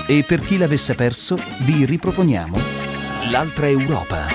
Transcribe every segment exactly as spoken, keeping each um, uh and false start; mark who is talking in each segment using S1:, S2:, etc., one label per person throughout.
S1: E per chi l'avesse perso, vi riproponiamo L'altra Europa.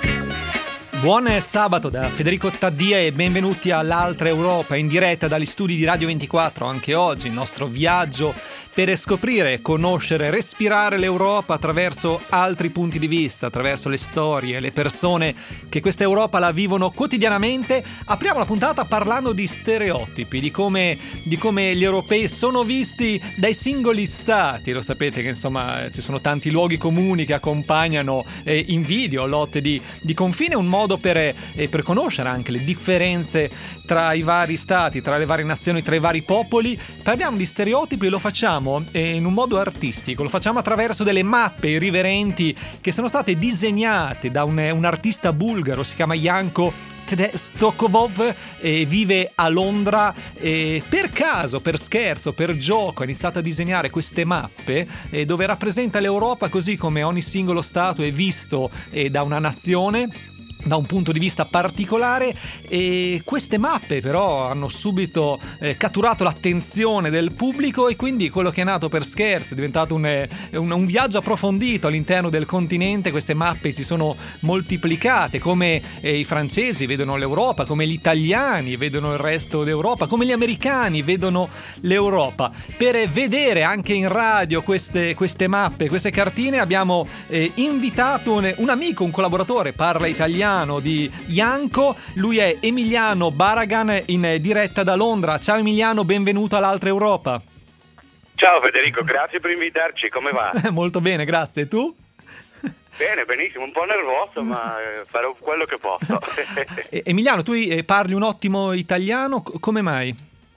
S2: Buon sabato da Federico Taddia e benvenuti all'Altra Europa, in diretta dagli studi di Radio ventiquattro. Anche oggi il nostro viaggio per scoprire, conoscere, respirare l'Europa attraverso altri punti di vista, attraverso le storie, le persone che questa Europa la vivono quotidianamente. Apriamo la puntata parlando di stereotipi, di come, di come gli europei sono visti dai singoli stati. Lo sapete che insomma ci sono tanti luoghi comuni che accompagnano eh, invidio, lotte di, di confine, un modo per, eh, per conoscere anche le differenze tra i vari stati, tra le varie nazioni, tra i vari popoli. Parliamo di stereotipi e lo facciamo in un modo artistico, lo facciamo attraverso delle mappe irriverenti che sono state disegnate da un, un artista bulgaro, si chiama Janko Stokovov, e vive a Londra. E per caso, per scherzo, per gioco ha iniziato a disegnare queste mappe eh, dove rappresenta l'Europa così come ogni singolo stato è visto eh, da una nazione, da un punto di vista particolare. E queste mappe però hanno subito eh, catturato l'attenzione del pubblico, e quindi quello che è nato per scherzo è diventato un, un, un viaggio approfondito all'interno del continente. Queste mappe si sono moltiplicate, come eh, i francesi vedono l'Europa, come gli italiani vedono il resto d'Europa, come gli americani vedono l'Europa. Per vedere anche in radio queste, queste mappe, queste cartine, abbiamo eh, invitato un, un amico, un collaboratore, parla italiano, di Janko. Lui è Emiliano Baragan, in diretta da Londra. Ciao Emiliano, benvenuto all'Altra Europa.
S3: Ciao Federico, grazie per invitarci, come va?
S2: Molto bene, grazie. Tu?
S3: Bene, benissimo, un po' nervoso, ma farò quello che posso.
S2: Emiliano, tu parli un ottimo italiano, come mai?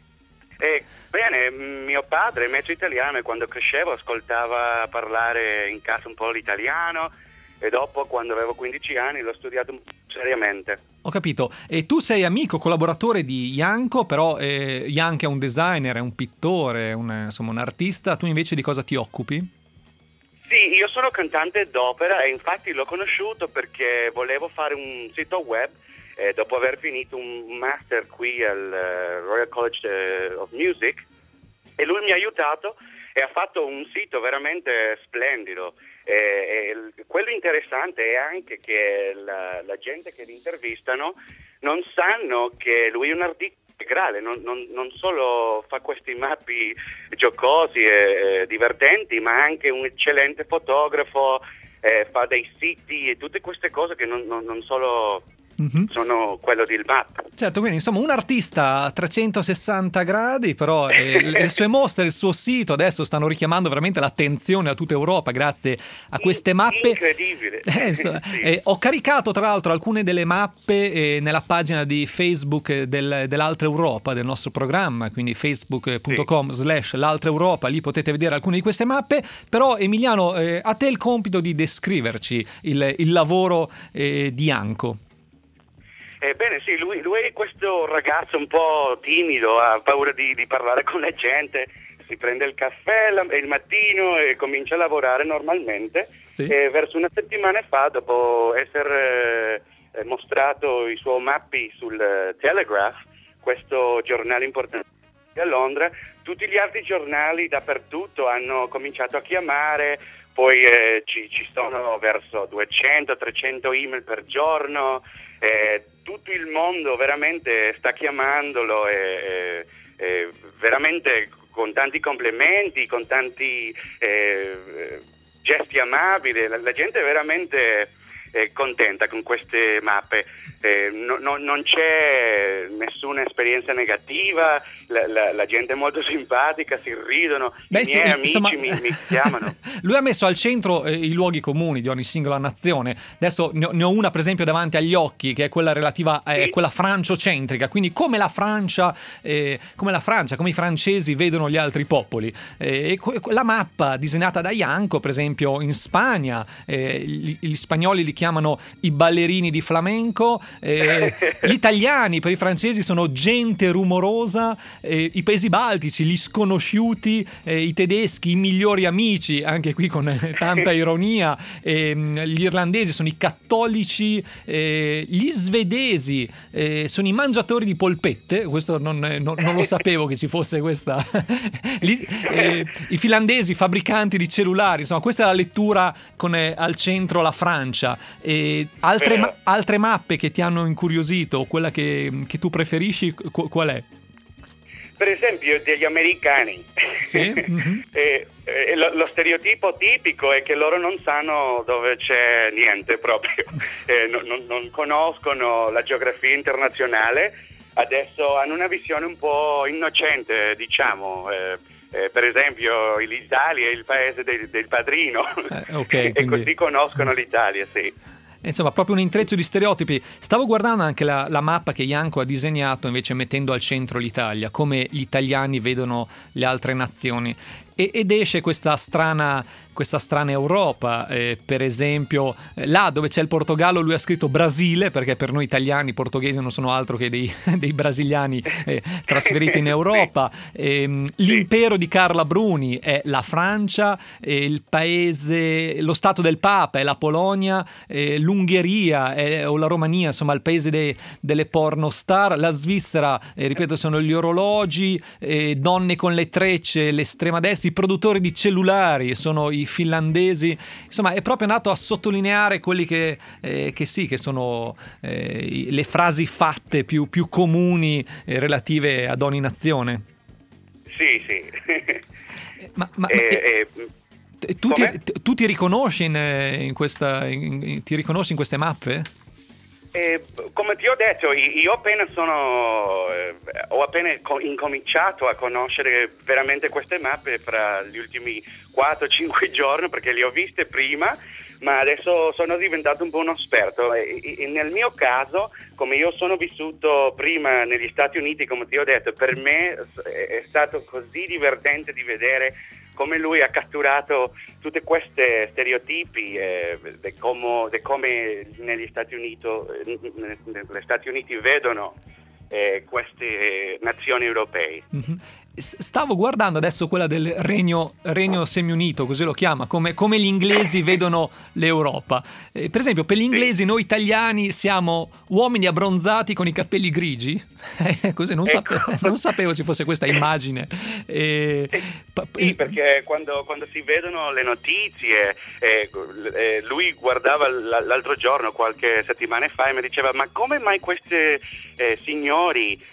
S3: Eh, bene, mio padre è mezzo italiano e quando crescevo ascoltava parlare in casa un po' l'italiano, e dopo, quando avevo quindici anni, l'ho studiato un po' seriamente.
S2: Ho capito. E tu sei amico, collaboratore di Janko, però eh, Janko è un designer, è un pittore, un, insomma un artista. Tu invece di cosa ti occupi?
S3: Sì, io sono cantante d'opera e infatti l'ho conosciuto perché volevo fare un sito web eh, dopo aver finito un master qui al uh, Royal College of Music, e lui mi ha aiutato e ha fatto un sito veramente splendido. E, e quello interessante è anche che la, la gente che li intervistano non sanno che lui è un artista integrale, non, non, non solo fa questi mappi giocosi e, e divertenti, ma anche un eccellente fotografo, eh, fa dei siti e tutte queste cose che non, non, non solo mm-hmm. sono quello del map.
S2: Certo, quindi insomma un artista a trecentosessanta gradi, però eh, le sue mostre, il suo sito adesso stanno richiamando veramente l'attenzione a tutta Europa grazie a queste mappe.
S3: Incredibile.
S2: Eh, so, sì. eh, ho caricato tra l'altro alcune delle mappe eh, nella pagina di Facebook del, dell'Altra Europa, del nostro programma, quindi facebook punto com sì. slash l'Altra Europa, lì potete vedere alcune di queste mappe. Però Emiliano, eh, a te il compito di descriverci il, il lavoro eh, di Janko.
S3: Ebbene sì, lui, lui è questo ragazzo un po' timido, ha paura di, di parlare con la gente, si prende il caffè la, il mattino e comincia a lavorare normalmente. Sì. E verso una settimana fa, dopo essere eh, mostrato i suoi mappi sul uh, Telegraph, questo giornale importante a Londra, tutti gli altri giornali dappertutto hanno cominciato a chiamare, poi eh, ci, ci sono verso duecento trecento email per giorno. Eh, tutto il mondo veramente sta chiamandolo e, e, e veramente con tanti complimenti, con tanti eh, gesti amabili. La, la gente è veramente eh, contenta con queste mappe. Eh, no, no, non c'è nessuna esperienza negativa, la, la, la gente è molto simpatica, si ridono. Beh, i miei sì, amici insomma, mi, mi chiamano.
S2: Lui ha messo al centro eh, i luoghi comuni di ogni singola nazione. Adesso ne ho, ne ho una per esempio davanti agli occhi, che è quella relativa a eh, sì. quella franciocentrica, quindi come la Francia, eh, come la Francia, come i francesi vedono gli altri popoli. Eh, la mappa disegnata da Janko, per esempio in Spagna, eh, gli, gli spagnoli li chiamano i ballerini di flamenco, eh, gli italiani per i francesi sono gente rumorosa, eh, i paesi baltici, gli sconosciuti, eh, i tedeschi, i migliori amici, anche qui con eh, tanta ironia, eh, gli irlandesi sono i cattolici, eh, gli svedesi eh, sono i mangiatori di polpette, questo non, non, non lo sapevo che ci fosse questa, gli, eh, i finlandesi fabbricanti di cellulari, insomma questa è la lettura con eh, al centro la Francia. E altre, ma- altre mappe che ti hanno incuriosito, quella che, che tu preferisci, qu- qual è?
S3: Per esempio degli americani.
S2: Sì? Mm-hmm.
S3: e, e lo, lo stereotipo tipico è che loro non sanno dove c'è niente proprio, eh, non, non, non conoscono la geografia internazionale, adesso hanno una visione un po' innocente, diciamo. eh, Eh, per esempio l'Italia è il paese del, del padrino,
S2: eh, okay,
S3: e
S2: quindi...
S3: così conoscono l'Italia, sì.
S2: Insomma, proprio un intreccio di stereotipi. Stavo guardando anche la, la mappa che Janko ha disegnato, invece mettendo al centro l'Italia, come gli italiani vedono le altre nazioni. E, ed esce questa strana, questa strana Europa, eh, per esempio eh, là dove c'è il Portogallo lui ha scritto Brasile, perché per noi italiani i portoghesi non sono altro che dei, dei brasiliani eh, trasferiti in Europa. eh, l'impero di Carla Bruni è la Francia, eh, il paese, lo stato del Papa è la Polonia, eh, l'Ungheria è, o la Romania, insomma il paese de, delle pornostar, la Svizzera, eh, ripeto, sono gli orologi, eh, donne con le trecce, l'estrema destra, i produttori di cellulari sono i finlandesi, insomma è proprio nato a sottolineare quelli che, eh, che sì, che sono eh, le frasi fatte più, più comuni eh, relative ad ogni nazione.
S3: Sì, sì.
S2: ma, ma,
S3: eh,
S2: ma eh, tu, ti, tu ti riconosci in, in questa in, in, ti riconosci in queste mappe?
S3: Eh, come ti ho detto, io appena sono eh, ho appena co- incominciato a conoscere veramente queste mappe fra gli ultimi quattro cinque giorni, perché le ho viste prima, ma adesso sono diventato un po' uno esperto. E, e nel mio caso, come io sono vissuto prima negli Stati Uniti, come ti ho detto, per me è stato così divertente di vedere come lui ha catturato tutte queste stereotipi eh, di come, come negli Stati Uniti, negli Stati Uniti vedono eh, queste nazioni europee.
S2: Mm-hmm. Stavo guardando adesso quella del Regno, Regno Semiunito, così lo chiama, come, come gli inglesi vedono l'Europa. Eh, per esempio, per gli inglesi sì. Noi italiani siamo uomini abbronzati con i capelli grigi, eh, così non,
S3: ecco.
S2: sapevo, non sapevo ci fosse questa immagine. Eh,
S3: sì, perché quando, quando si vedono le notizie, eh, eh, lui guardava l'altro giorno, qualche settimana fa, e mi diceva: ma come mai questi eh, signori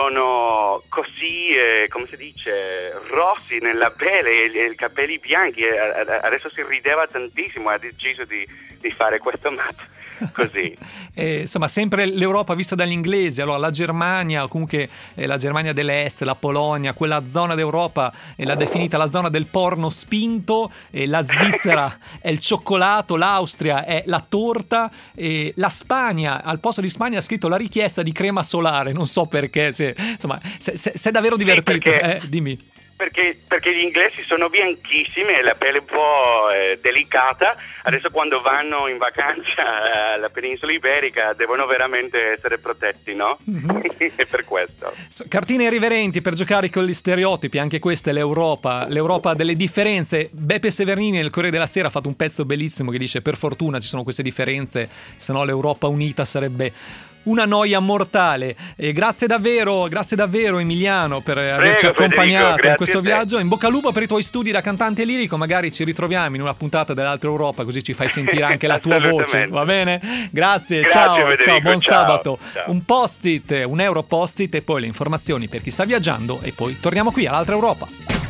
S3: sono così, eh, come si dice, rossi nella pelle e i capelli bianchi? E adesso si rideva tantissimo, ha deciso di, di fare questo map così.
S2: eh, insomma, sempre l'Europa vista dagli inglesi. Allora la Germania, o comunque eh, la Germania dell'Est, la Polonia, quella zona d'Europa eh, l'ha definita la zona del porno spinto, eh, la Svizzera è il cioccolato, l'Austria è la torta, eh, la Spagna, al posto di Spagna ha scritto la richiesta di crema solare, non so perché, se, insomma, se, se, se è davvero divertito,
S3: sì, perché...
S2: eh, dimmi.
S3: Perché, perché gli inglesi sono bianchissimi e la pelle un po' eh, delicata. Adesso quando vanno in vacanza alla penisola iberica devono veramente essere protetti, no? Mm-hmm. E per questo.
S2: Cartine irriverenti per giocare con gli stereotipi, anche questa è l'Europa, l'Europa delle differenze. Beppe Severnini nel Corriere della Sera ha fatto un pezzo bellissimo che dice: per fortuna ci sono queste differenze, se no l'Europa unita sarebbe una noia mortale. E grazie davvero, grazie davvero Emiliano per Prego, averci accompagnato Federico, in questo viaggio. In bocca al lupo per i tuoi studi da cantante lirico, magari ci ritroviamo in una puntata dell'Altra Europa, così ci fai sentire anche la tua voce, va bene? Grazie,
S3: grazie
S2: ciao,
S3: Federico,
S2: ciao, buon
S3: ciao,
S2: sabato.
S3: Ciao. Un
S2: post-it, un euro post-it e poi le informazioni per chi sta viaggiando e poi torniamo qui all'Altra Europa.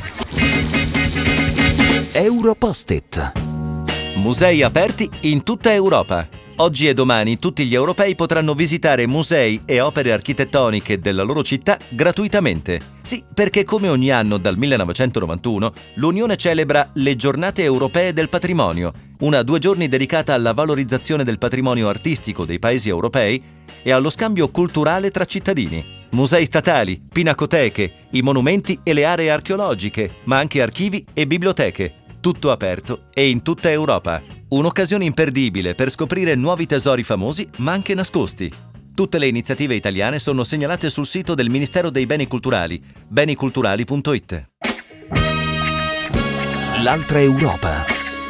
S1: Europost-it.
S4: Musei aperti in tutta Europa. Oggi e domani tutti gli europei potranno visitare musei e opere architettoniche della loro città gratuitamente. Sì, perché come ogni anno dal millenovecentonovantuno l'Unione celebra le Giornate Europee del Patrimonio, una due giorni dedicata alla valorizzazione del patrimonio artistico dei paesi europei e allo scambio culturale tra cittadini. Musei statali, pinacoteche, i monumenti e le aree archeologiche, ma anche archivi e biblioteche. Tutto aperto e in tutta Europa. Un'occasione imperdibile per scoprire nuovi tesori famosi ma anche nascosti. Tutte le iniziative italiane sono segnalate sul sito del Ministero dei Beni Culturali, beniculturali punto it.
S1: L'altra Europa.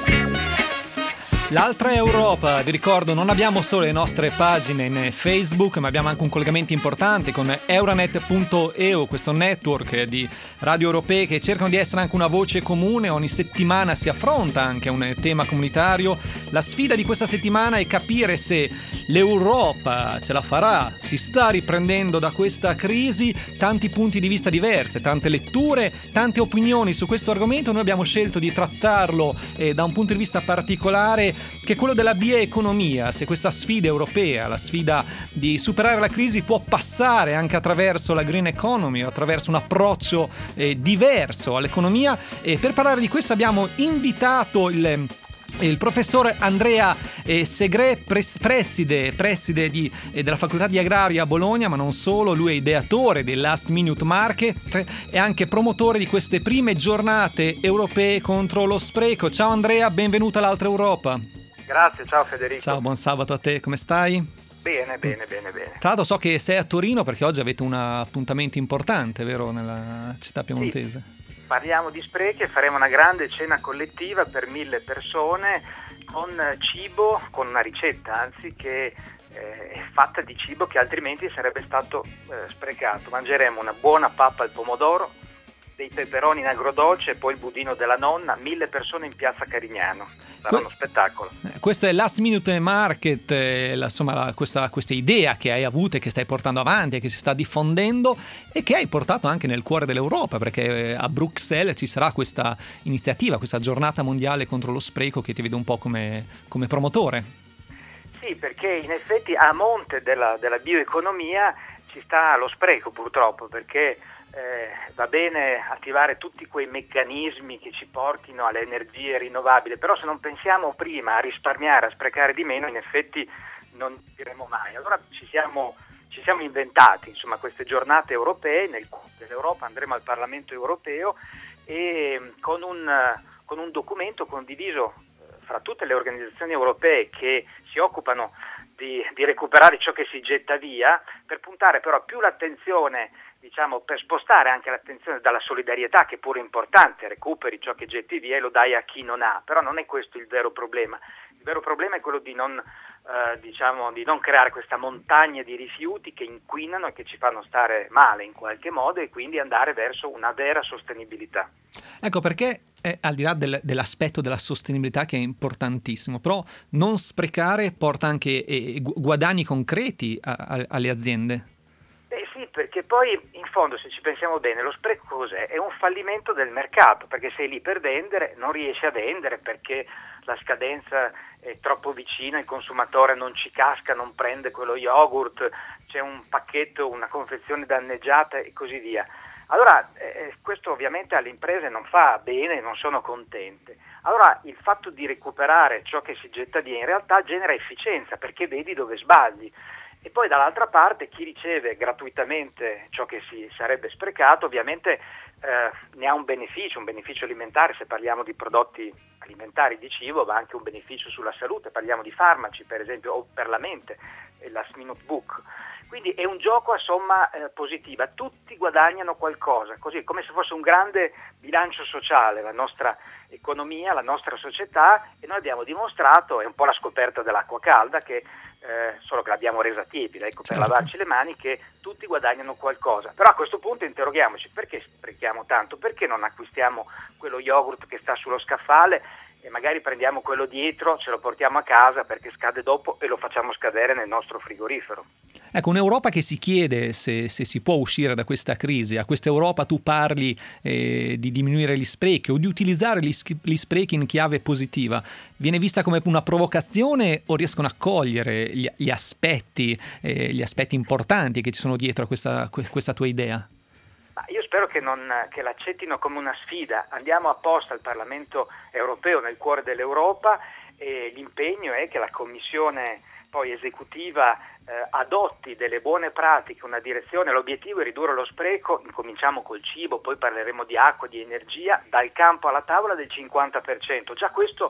S2: L'altra Europa, vi ricordo, non abbiamo solo le nostre pagine in Facebook, ma abbiamo anche un collegamento importante con Euranet punto e u, questo network di radio europee che cercano di essere anche una voce comune. Ogni settimana si affronta anche un tema comunitario. La sfida di questa settimana è capire se l'Europa ce la farà, si sta riprendendo da questa crisi. Tanti punti di vista diversi, tante letture, tante opinioni su questo argomento. Noi abbiamo scelto di trattarlo eh, da un punto di vista particolare, che è quello della bioeconomia, se questa sfida europea, la sfida di superare la crisi, può passare anche attraverso la green economy o attraverso un approccio eh, diverso all'economia. E per parlare di questo abbiamo invitato il il professor Andrea eh, Segre, pres- preside, preside di, eh, della facoltà di agraria a Bologna, ma non solo. Lui è ideatore del Last Minute Market e anche promotore di queste prime giornate europee contro lo spreco. Ciao Andrea, benvenuto all'Altra Europa.
S5: Grazie, ciao Federico.
S2: Ciao, buon sabato a te, come stai?
S5: Bene, bene, bene, bene.
S2: Tra l'altro so che sei a Torino perché oggi avete un appuntamento importante, vero, nella città piemontese?
S5: Sì. Parliamo di sprechi e faremo una grande cena collettiva per mille persone con cibo, con una ricetta anzi che eh, è fatta di cibo che altrimenti sarebbe stato eh, sprecato. Mangeremo una buona pappa al pomodoro, dei peperoni in agrodolce e poi il budino della nonna, mille persone in piazza Carignano. Sarà que- uno spettacolo.
S2: Questo è Last Minute Market, eh, la, insomma la, questa, questa idea che hai avuto e che stai portando avanti e che si sta diffondendo e che hai portato anche nel cuore dell'Europa, perché eh, a Bruxelles ci sarà questa iniziativa, questa giornata mondiale contro lo spreco che ti vedo un po' come, come promotore.
S5: Sì, perché in effetti a monte della, della bioeconomia ci sta lo spreco purtroppo, perché Eh, va bene attivare tutti quei meccanismi che ci portino alle energie rinnovabili, però se non pensiamo prima a risparmiare, a sprecare di meno, in effetti non diremo mai. Allora ci siamo, ci siamo inventati insomma queste giornate europee. Nel cuore dell'Europa andremo al Parlamento europeo e con un, con un documento condiviso fra tutte le organizzazioni europee che si occupano di, di recuperare ciò che si getta via, per puntare però più l'attenzione, diciamo, per spostare anche l'attenzione dalla solidarietà, che è pure importante, recuperi ciò che getti via e lo dai a chi non ha, però non è questo il vero problema. Il vero problema è quello di non, eh, diciamo, di non creare questa montagna di rifiuti che inquinano e che ci fanno stare male in qualche modo, e quindi andare verso una vera sostenibilità.
S2: Ecco perché, eh, al di là del, dell'aspetto della sostenibilità, che è importantissimo, però non sprecare porta anche eh, guadagni concreti a, a, alle aziende.
S5: Eh sì, perché poi in fondo, se ci pensiamo bene, lo spreco cos'è? È un fallimento del mercato, perché sei lì per vendere, non riesci a vendere perché la scadenza è troppo vicina, il consumatore non ci casca, non prende quello yogurt, c'è un pacchetto, una confezione danneggiata e così via. Allora eh, questo ovviamente alle imprese non fa bene, non sono contente. Allora il fatto di recuperare ciò che si getta via in realtà genera efficienza, perché vedi dove sbagli. E poi dall'altra parte chi riceve gratuitamente ciò che si sarebbe sprecato ovviamente eh, ne ha un beneficio, un beneficio alimentare. Se parliamo di prodotti alimentari, di cibo, ma anche un beneficio sulla salute, parliamo di farmaci per esempio, o per la mente, la Minute Book. Quindi è un gioco a somma eh, positiva, tutti guadagnano qualcosa, così come se fosse un grande bilancio sociale la nostra economia, la nostra società, e noi abbiamo dimostrato, è un po' la scoperta dell'acqua calda, che eh, solo che l'abbiamo resa tiepida, ecco, per
S2: certo.
S5: lavarci le mani, che tutti guadagnano qualcosa. Però a questo punto interroghiamoci: perché sprechiamo tanto? Perché non acquistiamo quello yogurt che sta sullo scaffale e magari prendiamo quello dietro, ce lo portiamo a casa perché scade dopo e lo facciamo scadere nel nostro frigorifero?
S2: Ecco, un'Europa che si chiede se, se si può uscire da questa crisi. A questa Europa tu parli eh, di diminuire gli sprechi o di utilizzare gli, gli sprechi in chiave positiva. Viene vista come una provocazione o riescono a cogliere gli, gli aspetti, eh, gli aspetti importanti che ci sono dietro a questa, questa tua idea?
S5: Ma io spero che, non, che l'accettino come una sfida. Andiamo apposta al Parlamento europeo, nel cuore dell'Europa, e l'impegno è che la Commissione poi esecutiva eh, adotti delle buone pratiche, una direzione. L'obiettivo è ridurre lo spreco, incominciamo col cibo, poi parleremo di acqua, di energia, dal campo alla tavola del cinquanta per cento. Già questo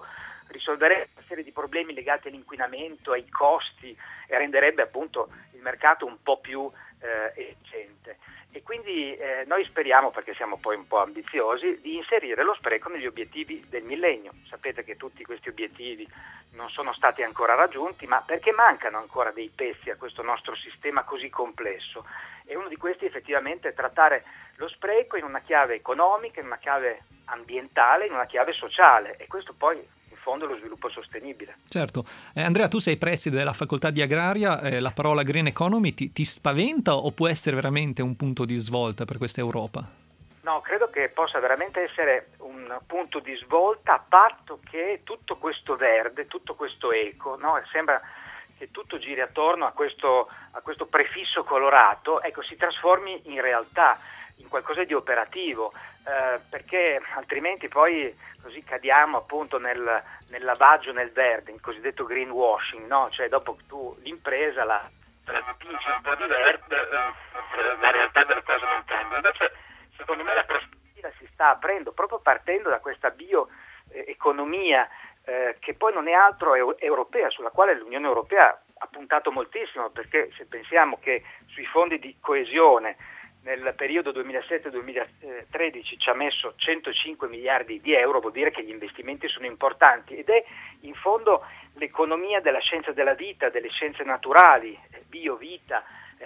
S5: risolverebbe una serie di problemi legati all'inquinamento, ai costi e renderebbe appunto il mercato un po' più eh, efficiente. E quindi eh, noi speriamo, perché siamo poi un po' ambiziosi, di inserire lo spreco negli obiettivi del millennio. Sapete che tutti questi obiettivi non sono stati ancora raggiunti, ma perché mancano ancora dei pezzi a questo nostro sistema così complesso. E uno di questi effettivamente è trattare lo spreco in una chiave economica, in una chiave ambientale, in una chiave sociale, e questo poi in fondo è lo sviluppo sostenibile.
S2: Certo. Eh, Andrea, tu sei preside della facoltà di agraria, eh, la parola green economy ti, ti spaventa o può essere veramente un punto di svolta per questa Europa?
S5: No, credo che possa veramente essere un punto di svolta, a patto che tutto questo verde, tutto questo eco, no? Sembra che tutto giri attorno a questo, a questo prefisso colorato, ecco, si trasformi in realtà, in qualcosa di operativo, eh, perché altrimenti poi così cadiamo appunto nel, nel lavaggio nel verde, il cosiddetto greenwashing, no? Cioè dopo tu l'impresa la dipingi un po' di verde, eh, la realtà delle cose non cambia. Invece secondo me la prospettiva si sta aprendo proprio partendo da questa bioeconomia eh, che poi non è altro eu- europea, sulla quale l'Unione Europea ha puntato moltissimo, perché se pensiamo che sui fondi di coesione nel periodo duemilasette duemilatredici ci ha messo centocinque miliardi di euro, vuol dire che gli investimenti sono importanti, ed è in fondo l'economia della scienza della vita, delle scienze naturali, bio, vita,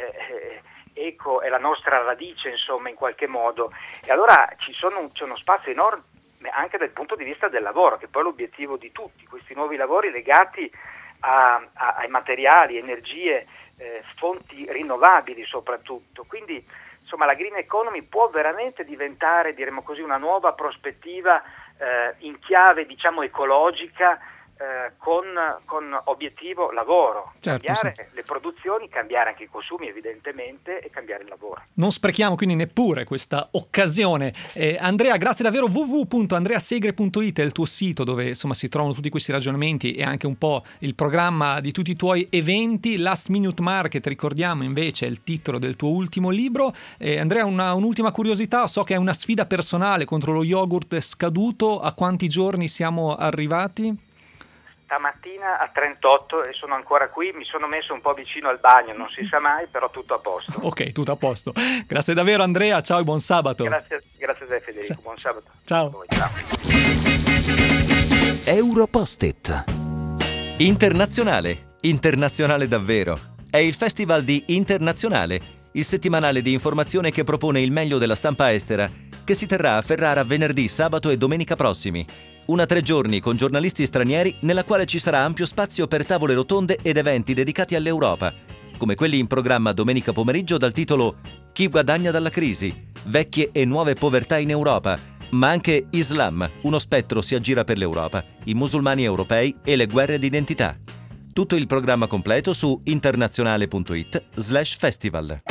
S5: eh, eco è la nostra radice, insomma, in qualche modo. E allora ci sono, c'è uno spazio enorme anche dal punto di vista del lavoro, che poi è l'obiettivo di tutti questi nuovi lavori legati a, a, ai materiali, energie, eh, fonti rinnovabili soprattutto. Quindi insomma la green economy può veramente diventare, diremmo così, una nuova prospettiva eh, in chiave, diciamo, ecologica, eh, con, con obiettivo lavoro,
S2: certo,
S5: cambiare
S2: sì.
S5: le produzioni, cambiare anche i consumi evidentemente e cambiare il lavoro.
S2: Non sprechiamo quindi neppure questa occasione. Eh, Andrea, grazie davvero. w w w punto andrea segre punto i t è il tuo sito dove insomma si trovano tutti questi ragionamenti e anche un po' il programma di tutti i tuoi eventi. Last Minute Market, ricordiamo invece, è il titolo del tuo ultimo libro. Eh, Andrea, una, un'ultima curiosità, so che è una sfida personale contro lo yogurt scaduto. A quanti giorni siamo arrivati?
S5: Stamattina a trentotto e sono ancora qui, mi sono messo un po' vicino al bagno, non si sa mai, però tutto a posto.
S2: Ok, tutto a posto. Grazie davvero Andrea, ciao e buon sabato.
S5: Grazie, grazie a te Federico,
S2: Sa-
S5: buon sabato.
S2: Ciao.
S5: A voi, ciao.
S1: Europost-it.
S4: Internazionale. Internazionale davvero. È il festival di Internazionale, il settimanale di informazione che propone il meglio della stampa estera, che si terrà a Ferrara venerdì, sabato e domenica prossimi. Una tre giorni con giornalisti stranieri nella quale ci sarà ampio spazio per tavole rotonde ed eventi dedicati all'Europa, come quelli in programma domenica pomeriggio dal titolo Chi guadagna dalla crisi? Vecchie e nuove povertà in Europa, ma anche Islam, uno spettro si aggira per l'Europa, i musulmani europei e le guerre d'identità. Tutto il programma completo su internazionale punto it slash festival.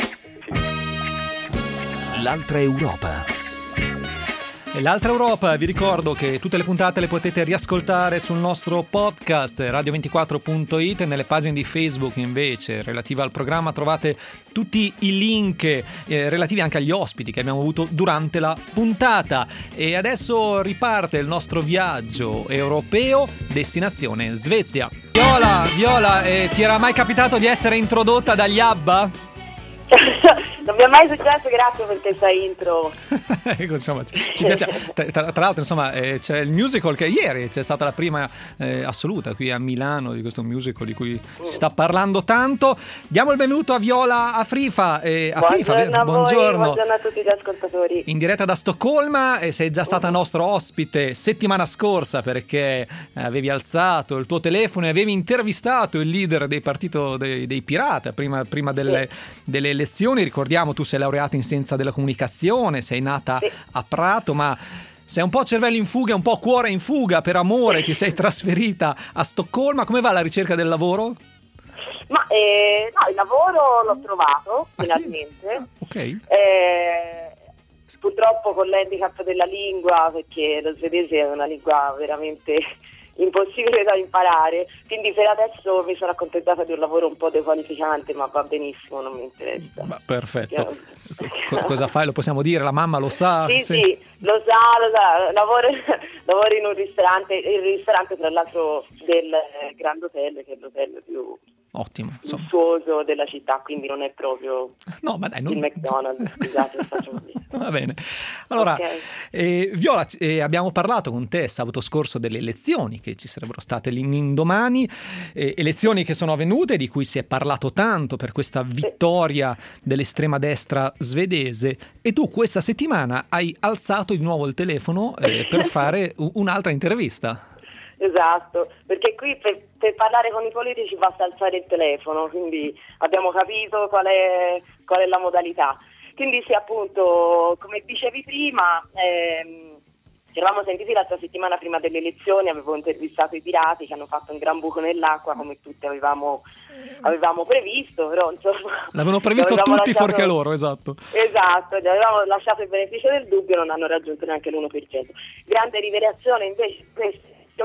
S1: L'altra Europa.
S2: E l'altra Europa, vi ricordo che tutte le puntate le potete riascoltare sul nostro podcast radio ventiquattro punto it. Nelle pagine di Facebook invece relative al programma trovate tutti i link eh, relativi anche agli ospiti che abbiamo avuto durante la puntata. E adesso riparte il nostro viaggio europeo, destinazione Svezia. Viola, Viola, eh, ti era mai capitato di essere introdotta dagli ABBA?
S6: Non mi è mai successo, grazie per questa intro.
S2: Ecco, insomma, ci, ci piace. Tra, tra, tra l'altro, insomma, eh, c'è il musical che ieri c'è stata la prima eh, assoluta qui a Milano di questo musical di cui si sta parlando tanto. Diamo il benvenuto a Viola Afrifa. Eh, Afrifa,
S6: buongiorno, a
S2: buongiorno.
S6: Voi, buongiorno a tutti gli ascoltatori.
S2: In diretta da Stoccolma, e sei già stata nostro ospite settimana scorsa perché avevi alzato il tuo telefono e avevi intervistato il leader del partito dei, dei Pirata prima, prima delle, sì. delle elezioni. Ricordiamo, tu sei laureata in scienza della comunicazione, sei nata sì. a Prato, ma sei un po' cervello in fuga, un po' cuore in fuga, per amore ti sei trasferita a Stoccolma. Come va la ricerca del lavoro?
S6: Ma eh, no, il lavoro l'ho trovato
S2: ah,
S6: finalmente.
S2: Sì? Ah, ok.
S6: Eh, purtroppo con l'handicap della lingua, perché lo svedese è una lingua veramente impossibile da imparare, quindi per adesso mi sono accontentata di un lavoro un po' dequalificante, ma va benissimo, non mi interessa.
S2: Ma perfetto. Co- cosa fai? Lo possiamo dire? La mamma lo sa?
S6: Sì,
S2: sì,
S6: sì, lo sa, lo sa. Lavoro, lavoro in un ristorante, il ristorante tra l'altro del Grand Hotel, che è l'hotel più
S2: ottimo, insomma,
S6: lussuoso della città, quindi non è proprio
S2: no, ma dai, non...
S6: il McDonald's, scusate, faccio così.
S2: Va bene. Allora,
S6: Okay.
S2: eh, Viola, eh, abbiamo parlato con te sabato scorso delle elezioni che ci sarebbero state l'indomani, eh, elezioni che sono avvenute, di cui si è parlato tanto per questa vittoria dell'estrema destra svedese, e tu questa settimana hai alzato di nuovo il telefono eh, per fare u- un'altra intervista.
S6: Esatto, perché qui per, per parlare con i politici basta alzare il telefono, quindi abbiamo capito qual è, qual è la modalità. Quindi sì, appunto, come dicevi prima, ehm, ci eravamo sentiti l'altra settimana prima delle elezioni, avevo intervistato i pirati che hanno fatto un gran buco nell'acqua, come tutti avevamo, avevamo previsto, però insomma...
S2: L'avevano previsto
S6: avevamo
S2: tutti
S6: lasciato...
S2: fuorché loro, esatto.
S6: Esatto, gli avevamo lasciato il beneficio del dubbio, non hanno raggiunto neanche l'uno per cento. Grande rivelazione invece questa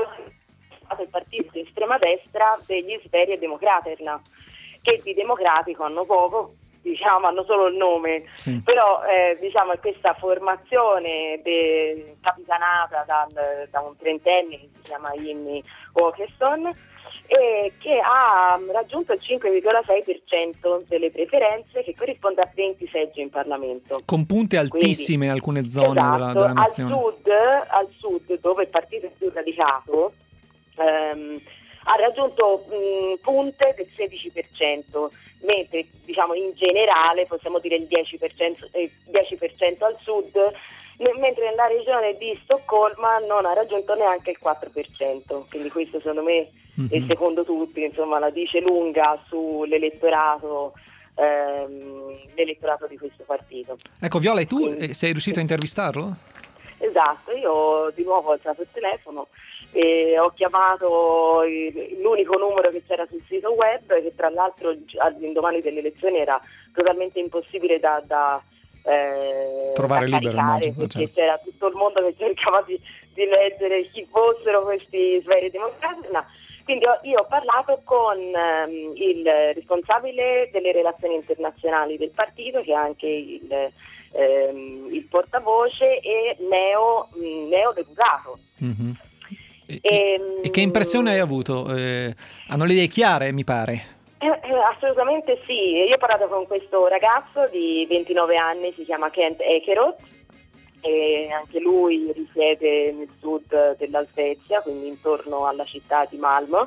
S6: è stato il partito di estrema destra degli Sveri e Democraterna, che di democratico hanno poco, diciamo, hanno solo il nome,
S2: sì. Però
S6: eh, diciamo è questa formazione de, capitanata dal, da un trentenne che si chiama Jimmy Åkesson, e che ha raggiunto il cinque virgola sei per cento delle preferenze, che corrisponde a venti seggi in Parlamento.
S2: Con punte altissime in alcune zone
S6: esatto,
S2: della, della nazione.
S6: Al sud, al sud, dove il partito è più radicato, ehm, ha raggiunto mh, punte del sedici per cento, mentre diciamo in generale possiamo dire il dieci per cento, eh, dieci per cento al sud, n- mentre nella regione di Stoccolma non ha raggiunto neanche il quattro per cento, quindi questo secondo me mm-hmm. e secondo tutti insomma la dice lunga sull'elettorato ehm, l'elettorato di questo partito.
S2: Ecco Viola, e tu
S6: quindi,
S2: sei riuscito
S6: sì.
S2: a intervistarlo?
S6: Esatto, io di nuovo ho alzato il telefono e ho chiamato il, l'unico numero che c'era sul sito web, che tra l'altro all'indomani delle elezioni era totalmente impossibile da, da eh,
S2: trovare
S6: da
S2: libero,
S6: caricare,
S2: immagino,
S6: perché
S2: certo.
S6: c'era tutto il mondo che cercava di, di leggere chi fossero questi Sveri Democraterna. Quindi ho, io ho parlato con ehm, il responsabile delle relazioni internazionali del partito, che è anche il, ehm, il portavoce e neo, mh, neodeputato.
S2: Mm-hmm. E,
S6: E,
S2: e che impressione hai avuto? Eh, hanno le idee chiare, mi pare?
S6: Eh, eh, assolutamente sì. Io ho parlato con questo ragazzo di ventinove anni, si chiama Kent Ekeroth, e anche lui risiede nel sud della Svezia, quindi intorno alla città di Malmö.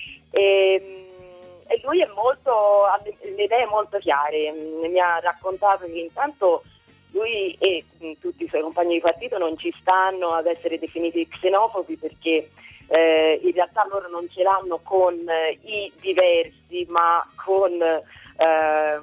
S6: E, e lui è molto, ha le idee molto chiare. Mi ha raccontato che intanto lui e tutti i suoi compagni di partito non ci stanno ad essere definiti xenofobi, perché eh, in realtà loro non ce l'hanno con eh, i diversi, ma con eh,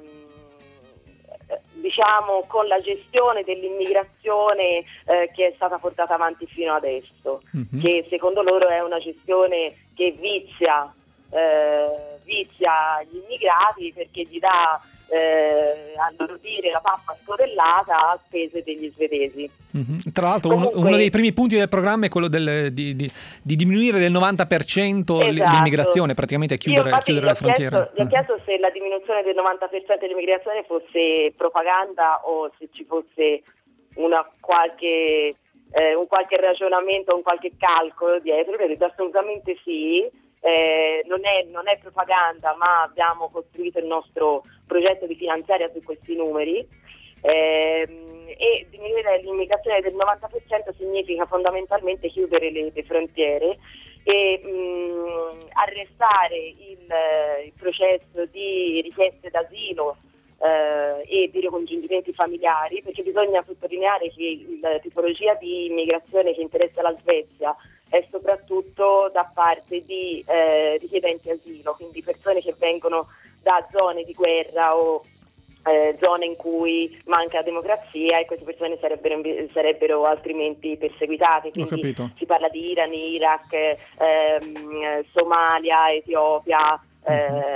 S6: diciamo con la gestione dell'immigrazione eh, che è stata portata avanti fino adesso, mm-hmm. che secondo loro è una gestione che vizia eh, vizia gli immigrati, perché gli dà Eh, a loro dire la pappa scodellata a spese degli svedesi.
S2: Mm-hmm. Tra l'altro
S6: Comunque,
S2: uno, uno dei primi punti del programma è quello del, di, di, di diminuire del novanta per cento
S6: esatto.
S2: l'immigrazione, praticamente chiudere,
S6: Io,
S2: chiudere le frontiere.
S6: Chiesto, gli ho chiesto se la diminuzione del novanta per cento dell'immigrazione fosse propaganda o se ci fosse una qualche eh, un qualche ragionamento, un qualche calcolo dietro. Ho detto assolutamente sì. Eh, non è, non è propaganda, ma abbiamo costruito il nostro progetto di finanziaria su questi numeri, eh, e diminuire l'immigrazione del novanta per cento significa fondamentalmente chiudere le, le frontiere e mh, arrestare il, il processo di richieste d'asilo eh, e di ricongiungimenti familiari, perché bisogna sottolineare che la tipologia di immigrazione che interessa la Svezia è soprattutto da parte di eh, richiedenti asilo, quindi persone che vengono da zone di guerra o eh, zone in cui manca democrazia, e queste persone sarebbero, sarebbero altrimenti perseguitate. Quindi si parla di Iran, Iraq, ehm, Somalia, Etiopia, ehm,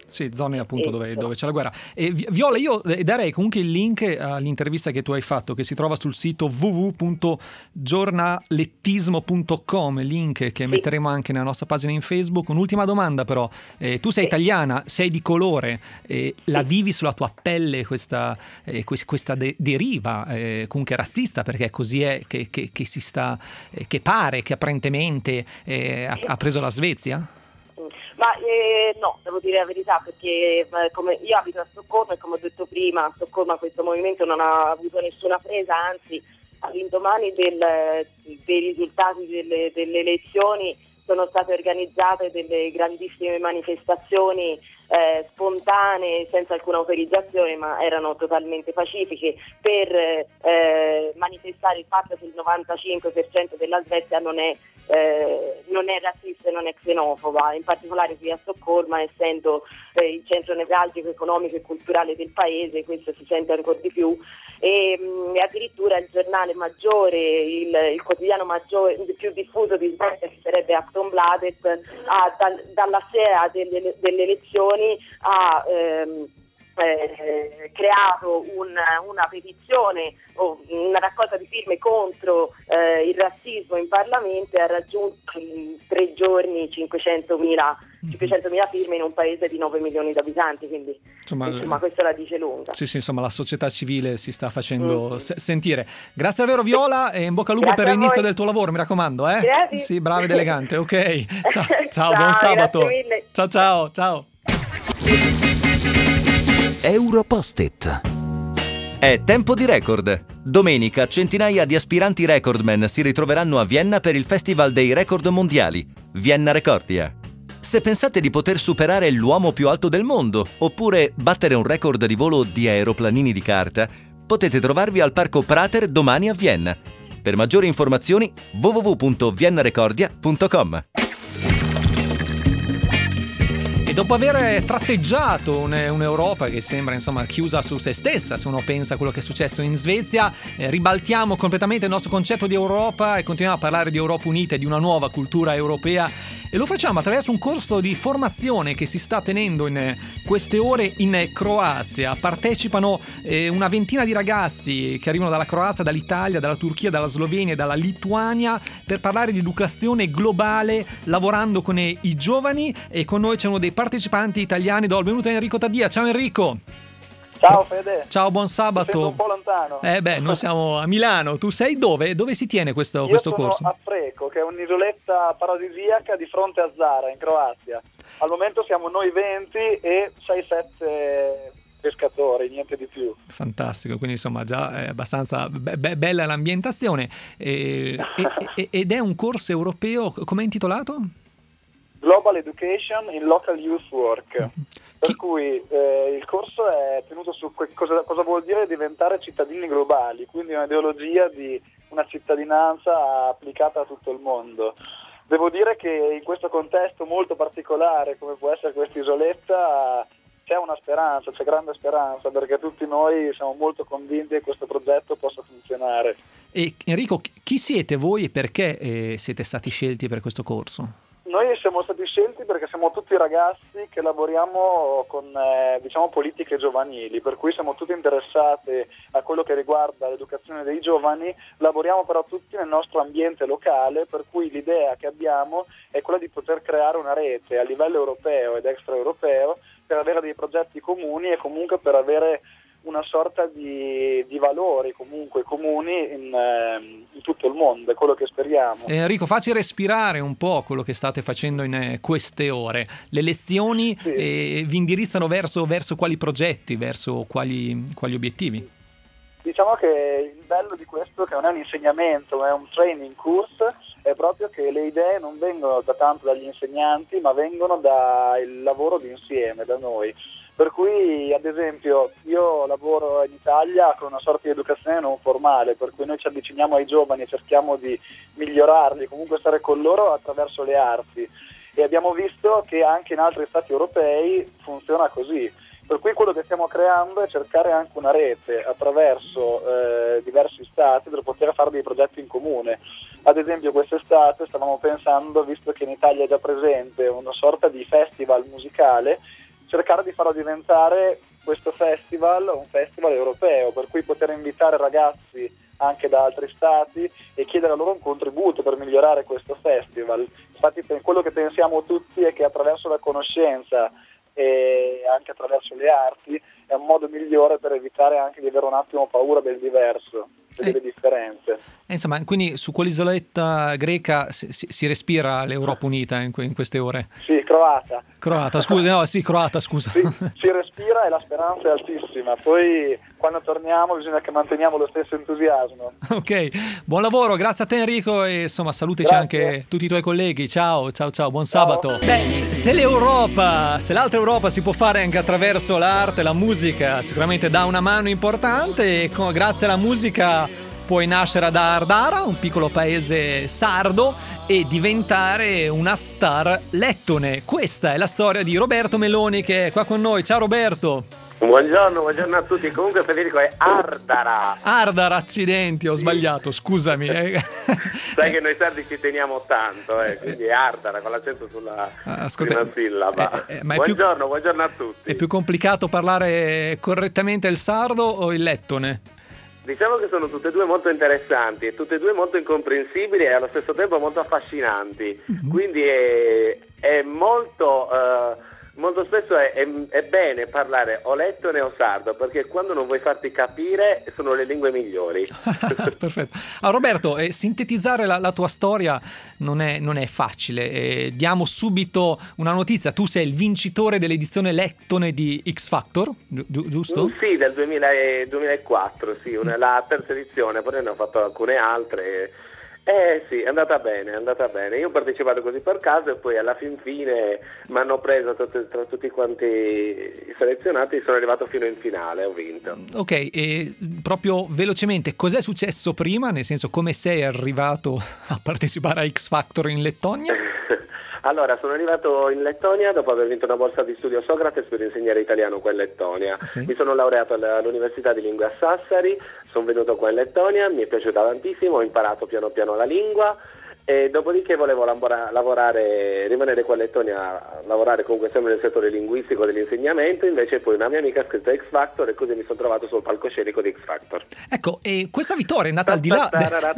S2: Sì, zone appunto dove,
S6: Ecco.
S2: dove c'è la guerra. E Vi- Viola, io eh, darei comunque il link all'intervista che tu hai fatto, che si trova sul sito w w w punto giornalettismo punto com, link che metteremo anche nella nostra pagina in Facebook. Un'ultima domanda però, eh, tu sei italiana, sei di colore, eh, la vivi sulla tua pelle questa, eh, quest- questa de- deriva eh, comunque razzista, perché così è che, che- che si sta, eh, che pare che apparentemente eh, ha, ha preso la Svezia?
S6: Ma eh, no, devo dire la verità, perché eh, come io abito a Stoccolma e come ho detto prima, a Stoccolma questo movimento non ha avuto nessuna presa, anzi all'indomani del, dei risultati delle, delle elezioni sono state organizzate delle grandissime manifestazioni eh, spontanee, senza alcuna autorizzazione, ma erano totalmente pacifiche, per eh, manifestare il fatto che il novantacinque per cento della Svezia non è Eh, non è razzista e non è xenofoba, in particolare qui a Stoccolma, essendo eh, il centro nevralgico economico e culturale del paese, questo si sente ancora di più. E, mh, e addirittura il giornale maggiore, il, il quotidiano maggiore, il più diffuso di Svezia, che sarebbe Aftonbladet, ha, dal, dalla sera delle, delle elezioni ha ehm, Eh, creato un, una petizione o una raccolta di firme contro eh, il razzismo in Parlamento e ha raggiunto in tre giorni cinquecentomila firme in un paese di nove milioni di abitanti, quindi
S2: Insomma,
S6: insomma questo la dice lunga.
S2: Sì, sì, insomma la società civile si sta facendo mm. se- sentire. Grazie davvero Viola e in bocca al lupo
S6: Grazie
S2: per
S6: a
S2: l'inizio
S6: voi.
S2: del tuo lavoro, mi raccomando, eh?
S6: Grazie.
S2: Sì, brava ed elegante, ok. Ciao, ciao,
S6: Ciao,
S2: buon sabato.
S6: grazie mille.
S2: Ciao, ciao, ciao.
S1: Europost-it.
S4: È tempo di record. Domenica centinaia di aspiranti recordman si ritroveranno a Vienna per il Festival dei Record Mondiali, Vienna Recordia. Se pensate di poter superare l'uomo più alto del mondo, oppure battere un record di volo di aeroplanini di carta, potete trovarvi al Parco Prater domani a Vienna. Per maggiori informazioni w w w punto viennarecordia punto com.
S2: Dopo aver tratteggiato un, un'Europa che sembra insomma chiusa su se stessa, se uno pensa a quello che è successo in Svezia, eh, ribaltiamo completamente il nostro concetto di Europa e continuiamo a parlare di Europa unita e di una nuova cultura europea, e lo facciamo attraverso un corso di formazione che si sta tenendo in queste ore in Croazia. Partecipano eh, una ventina di ragazzi che arrivano dalla Croazia, dall'Italia, dalla Turchia, dalla Slovenia e dalla Lituania per parlare di educazione globale, lavorando con i giovani, e con noi c'è uno dei partecipanti italiani. Do il benvenuto a Enrico Taddia. Ciao Enrico.
S7: Ciao Fede.
S2: Ciao, buon sabato.
S7: Mi sento un po' lontano.
S2: Eh beh, noi siamo a Milano. Tu sei dove? Dove si tiene questo,
S7: Io
S2: questo
S7: sono
S2: corso?
S7: a Freco, che è un'isoletta paradisiaca di fronte a Zara, in Croazia. Al momento siamo noi venti e sei sette pescatori, niente di più.
S2: Fantastico, quindi insomma già è abbastanza be- be- bella l'ambientazione. E, e- e- ed è un corso europeo, come è intitolato?
S7: Global Education in Local Youth Work. Per
S2: Chi-
S7: cui eh, il corso è tenuto su que- cosa, cosa vuol dire diventare cittadini globali, quindi un'ideologia di una cittadinanza applicata a tutto il mondo. Devo dire che in questo contesto molto particolare, come può essere questa isoletta, c'è una speranza, c'è grande speranza, perché tutti noi siamo molto convinti che questo progetto possa funzionare.
S2: E Enrico, chi siete voi e perché eh, siete stati scelti per questo corso?
S7: Noi siamo stati scelti perché siamo tutti ragazzi che lavoriamo con eh, diciamo politiche giovanili, per cui siamo tutti interessati a quello che riguarda l'educazione dei giovani, lavoriamo però tutti nel nostro ambiente locale, per cui l'idea che abbiamo è quella di poter creare una rete a livello europeo ed extraeuropeo per avere dei progetti comuni e comunque per avere una sorta di, di valori comunque comuni in, eh, in tutto il mondo, è quello che speriamo.
S2: Enrico, facci respirare un po' quello che state facendo in eh, queste ore. Le lezioni
S7: Sì.
S2: eh, vi indirizzano verso, verso quali progetti, verso quali, quali obiettivi?
S7: Diciamo che il bello di questo, che non è un insegnamento, ma è un training course, è proprio che le idee non vengono da tanto dagli insegnanti, ma vengono dal lavoro di insieme, da noi. Per cui, ad esempio, io lavoro in Italia con una sorta di educazione non formale, per cui noi ci avviciniamo ai giovani e cerchiamo di migliorarli, comunque stare con loro attraverso le arti. E abbiamo visto che anche in altri stati europei funziona così. Per cui quello che stiamo creando è cercare anche una rete attraverso eh, diversi stati per poter fare dei progetti in comune. Ad esempio quest'estate stavamo pensando, visto che in Italia è già presente una sorta di festival musicale, cercare di farlo diventare questo festival un festival europeo, per cui poter invitare ragazzi anche da altri stati e chiedere a loro un contributo per migliorare questo festival. Infatti quello che pensiamo tutti è che attraverso la conoscenza e anche attraverso le arti è un modo migliore per evitare anche di avere un attimo paura del diverso, delle eh, differenze.
S2: Eh, insomma, quindi su quell'isoletta greca si, si, si respira l'Europa unita in, que, in queste ore?
S7: Sì, croata.
S2: Croata, scusa, no, sì, croata, scusa.
S7: Sì, si respira e la speranza è altissima, poi quando torniamo bisogna che manteniamo lo stesso entusiasmo.
S2: Ok, buon lavoro, grazie a te Enrico e insomma salutaci
S7: Grazie.
S2: anche tutti i tuoi colleghi, ciao, ciao, ciao, buon
S7: Ciao.
S2: sabato. Beh, se l'Europa, se l'altra Europa si può fare anche attraverso l'arte, la musica, sicuramente dà una mano importante e con, grazie alla musica puoi nascere ad Ardara, un piccolo paese sardo, e diventare una star lettone. Questa è la storia di Roberto Meloni che è qua con noi. Ciao Roberto.
S8: Buongiorno, buongiorno a tutti. Comunque Federico è Ardara.
S2: Ardara, accidenti, ho
S8: Sì.
S2: sbagliato, scusami. eh.
S8: Sai che noi sardi ci teniamo tanto, eh, quindi è Ardara con l'accento sulla
S2: Ascolta,
S8: prima sillaba.
S2: eh, eh, ma è
S8: buongiorno,
S2: più,
S8: buongiorno a tutti.
S2: è più complicato parlare correttamente il sardo o il lettone?
S8: Diciamo che sono tutte e due molto interessanti e tutte e due molto incomprensibili e allo stesso tempo molto affascinanti. Mm-hmm. Quindi è, è molto... Uh, Molto spesso è, è, è bene parlare o lettone o sardo, perché quando non vuoi farti capire sono le lingue migliori.
S2: Perfetto. Allora, Roberto, eh, sintetizzare la, la tua storia non è, non è facile. Eh, diamo subito una notizia. Tu sei il vincitore dell'edizione lettone di X Factor, gi- giusto?
S8: Mm, sì, del duemila, duemilaquattro, sì, una, la terza edizione, poi ne ho fatto alcune altre. Eh sì, è andata bene, è andata bene. Io ho partecipato così per caso e poi alla fin fine mi hanno preso tra, tra tutti quanti i selezionati, sono arrivato fino in finale, ho vinto.
S2: Ok, e proprio velocemente, cos'è successo prima? Nel senso, come sei arrivato a partecipare a X Factor in Lettonia?
S8: Allora, sono arrivato in Lettonia dopo aver vinto una borsa di studio Socrates per insegnare italiano qua in Lettonia. Sì. Mi sono laureato all'Università di Lingue a Sassari, sono venuto qua in Lettonia, mi è piaciuta tantissimo, ho imparato piano piano la lingua e dopodiché volevo labora- lavorare, rimanere qua in Lettonia, lavorare comunque sempre nel settore linguistico dell'insegnamento, invece poi una mia amica ha scritto X Factor e così mi sono trovato sul palcoscenico di X Factor.
S2: Ecco, e questa vittoria è andata al di là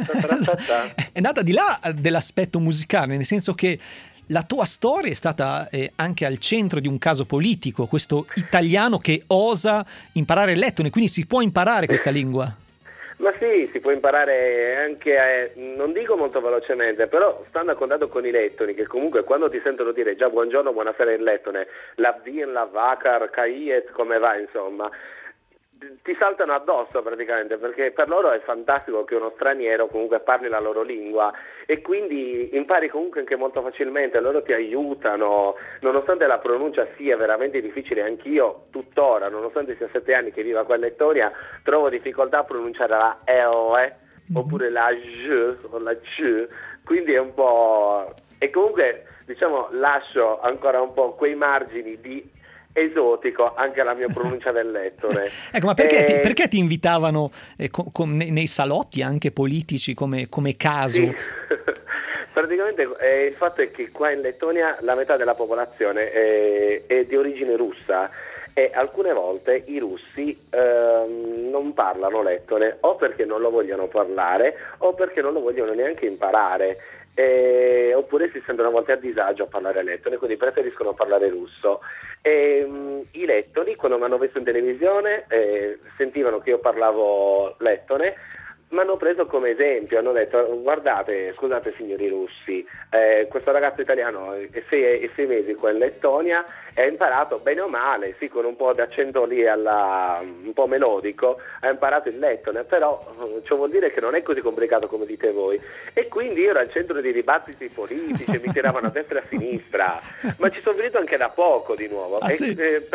S2: è andata al di là dell'aspetto musicale, nel senso che la tua storia è stata eh, anche al centro di un caso politico, questo italiano che osa imparare il lettone, quindi si può imparare questa lingua?
S8: Ma sì, si può imparare anche, eh, non dico molto velocemente, però stando a contatto con i lettoni, che comunque quando ti sentono dire già buongiorno, buonasera in lettone, la vien, la vacar, caiet, come va insomma, ti saltano addosso praticamente, perché per loro è fantastico che uno straniero comunque parli la loro lingua e quindi impari comunque anche molto facilmente, loro ti aiutano, nonostante la pronuncia sia veramente difficile, anch'io tuttora, nonostante sia sette anni che vivo qua in Lettonia, trovo difficoltà a pronunciare la E O E oppure la J o la C, quindi è un po'... e comunque diciamo lascio ancora un po' quei margini di esotico anche alla mia pronuncia del lettone.
S2: Ecco, ma perché,
S8: e...
S2: ti, perché ti invitavano eh, con, con, nei, nei salotti anche politici come, come caso?
S8: Sì. Praticamente eh, il fatto è che qua in Lettonia la metà della popolazione è, è di origine russa e alcune volte i russi eh, non parlano lettone o perché non lo vogliono parlare o perché non lo vogliono neanche imparare. Eh, oppure si sentono a volte a disagio a parlare lettone, quindi preferiscono parlare russo. E, um, i lettoni quando mi hanno visto in televisione eh, sentivano che io parlavo lettone, mi hanno preso come esempio, hanno detto guardate, scusate signori russi, eh, questo ragazzo italiano è sei, è sei mesi qua in Lettonia e ha imparato bene o male, sì, con un po' di accento lì alla, un po' melodico, ha imparato il lettone, però ciò vuol dire che non è così complicato come dite voi. E quindi io ero al centro di dibattiti politici, mi tiravano a destra e a sinistra, ma ci sono venuto anche da poco di nuovo.
S2: Ah,
S8: e,
S2: sì?
S8: eh, perché,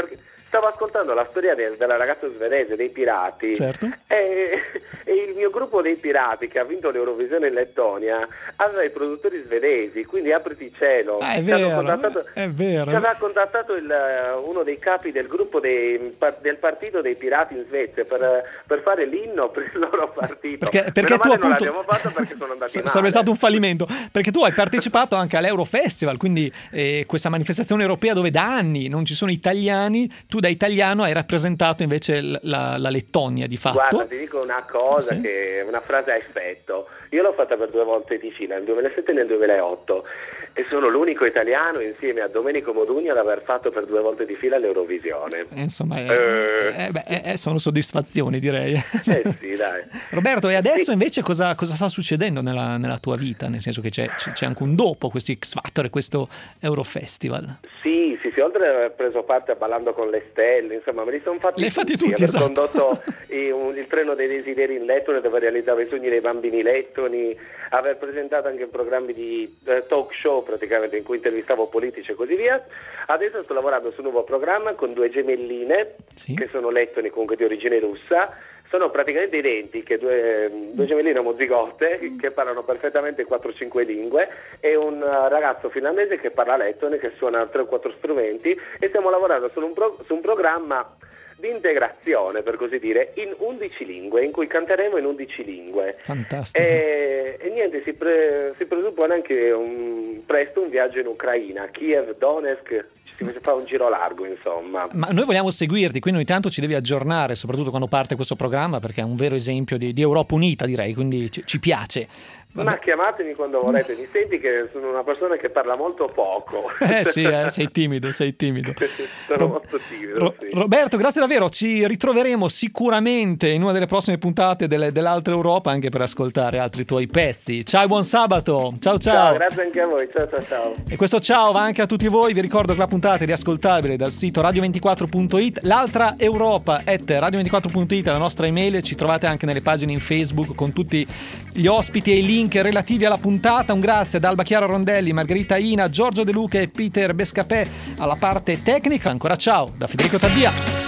S8: stavo ascoltando la storia del, della ragazza svedese, dei pirati,
S2: certo.
S8: e, e il mio gruppo dei pirati che ha vinto l'Eurovisione in Lettonia aveva i produttori svedesi, quindi apriti cielo.
S2: Ah, è
S8: ci
S2: vero,
S8: contattato,
S2: è vero.
S8: Ci aveva contattato il, uno dei capi del gruppo dei, del partito dei pirati in Svezia per, per fare l'inno per il loro partito.
S2: Perché, perché tu
S8: non
S2: appunto
S8: l'abbiamo fatto perché sono andati male.
S2: Sarebbe stato un fallimento, perché tu hai partecipato anche all'Eurofestival, quindi eh, questa manifestazione europea dove da anni non ci sono italiani, tu da italiano hai rappresentato invece la, la Lettonia di fatto.
S8: Guarda, ti dico una cosa,
S2: sì.
S8: che una frase a effetto. Io l'ho fatta per due volte di fila, nel duemilasette e nel duemilaotto, e sono l'unico italiano insieme a Domenico Modugni ad aver fatto per due volte di fila l'Eurovisione.
S2: Insomma, eh,
S8: eh.
S2: Eh, beh, eh, sono soddisfazioni, direi.
S8: Eh sì, dai.
S2: Roberto, e adesso
S8: sì.
S2: invece cosa, cosa sta succedendo nella, nella tua vita? Nel senso che c'è, c'è anche un dopo questo X Factor e questo Eurofestival.
S8: Sì, sì, sì, oltre ad aver preso parte a Ballando con le Stelle, insomma, me li sono fatti
S2: li fatti
S8: tutti,
S2: tutti,
S8: aver
S2: esatto.
S8: condotto il, un, il treno dei desideri in Lettonia dove realizzava i sogni dei bambini lettoni, aver presentato anche programmi di eh, talk show praticamente in cui intervistavo politici e così via. Adesso sto lavorando su un nuovo programma con due gemelline, sì. che sono lettoni comunque di origine russa. Sono praticamente identiche, due, due gemelline omozigote che parlano perfettamente quattro cinque lingue, e un ragazzo finlandese che parla lettone, che suona tre o quattro strumenti, e stiamo lavorando su un, pro, su un programma di integrazione, per così dire, in undici lingue, in cui canteremo in undici lingue.
S2: Fantastico.
S8: E, e niente, si, pre, si presuppone anche un, presto un viaggio in Ucraina, Kiev, Donetsk. Si fa un giro largo, insomma.
S2: Ma noi vogliamo seguirti, quindi ogni tanto ci devi aggiornare, soprattutto quando parte questo programma, perché è un vero esempio di, di Europa unita, direi, quindi ci, ci piace. Vabbè.
S8: Ma chiamatemi quando volete, mi senti che sono una persona che parla molto poco.
S2: Eh sì, eh, sei timido, sei timido.
S8: Sono
S2: Ro-
S8: molto timido,
S2: Ro-
S8: sì.
S2: Roberto, grazie davvero, ci ritroveremo sicuramente in una delle prossime puntate delle, dell'Altra Europa anche per ascoltare altri tuoi pezzi. Ciao e buon sabato, ciao ciao.
S8: Ciao, grazie anche a voi, ciao ciao ciao.
S2: E questo ciao va anche a tutti voi, vi ricordo che la puntata è riascoltabile dal sito radio ventiquattro punto it, l'Altra Europa at radio ventiquattro punto it è la nostra email, ci trovate anche nelle pagine in Facebook con tutti gli ospiti e i link relativi alla puntata. Un grazie ad Alba Chiara Rondelli, Margherita Ina, Giorgio De Luca e Peter Bescapè alla parte tecnica. Ancora ciao da Federico Taddia.